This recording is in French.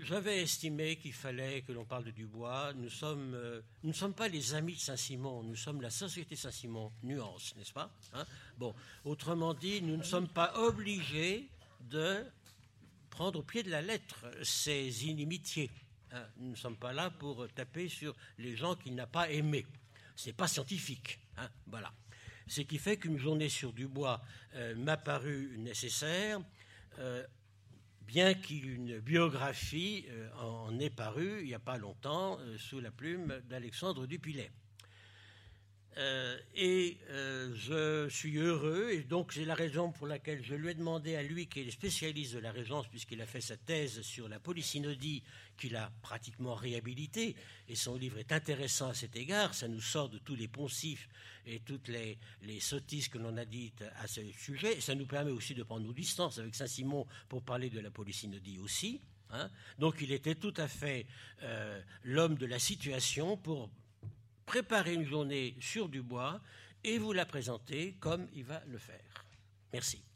J'avais estimé qu'il fallait que l'on parle de Dubois. Nous ne sommes pas les amis de Saint-Simon, nous sommes la Société Saint-Simon, nuance, n'est-ce pas, hein? Bon, autrement dit, nous ne sommes pas obligés de prendre au pied de la lettre ces inimitiés. Hein? Nous ne sommes pas là pour taper sur les gens qu'il n'a pas aimés. Ce n'est pas scientifique. Hein? Voilà. Ce qui fait qu'une journée sur Dubois m'a paru nécessaire. Bien qu'une biographie en ait paru il n'y a pas longtemps sous la plume d'Alexandre Dupilet. Je suis heureux, et donc c'est la raison pour laquelle je lui ai demandé à lui, qui est spécialiste de la Régence, puisqu'il a fait sa thèse sur la polysynodie, qu'il a pratiquement réhabilité, et son livre est intéressant à cet égard, ça nous sort de tous les poncifs et toutes les sottises que l'on a dites à ce sujet, et ça nous permet aussi de prendre nos distances avec Saint-Simon pour parler de la polysynodie aussi. Hein. Donc il était tout à fait l'homme de la situation pour préparer une journée sur Dubois et vous la présenter comme il va le faire. Merci.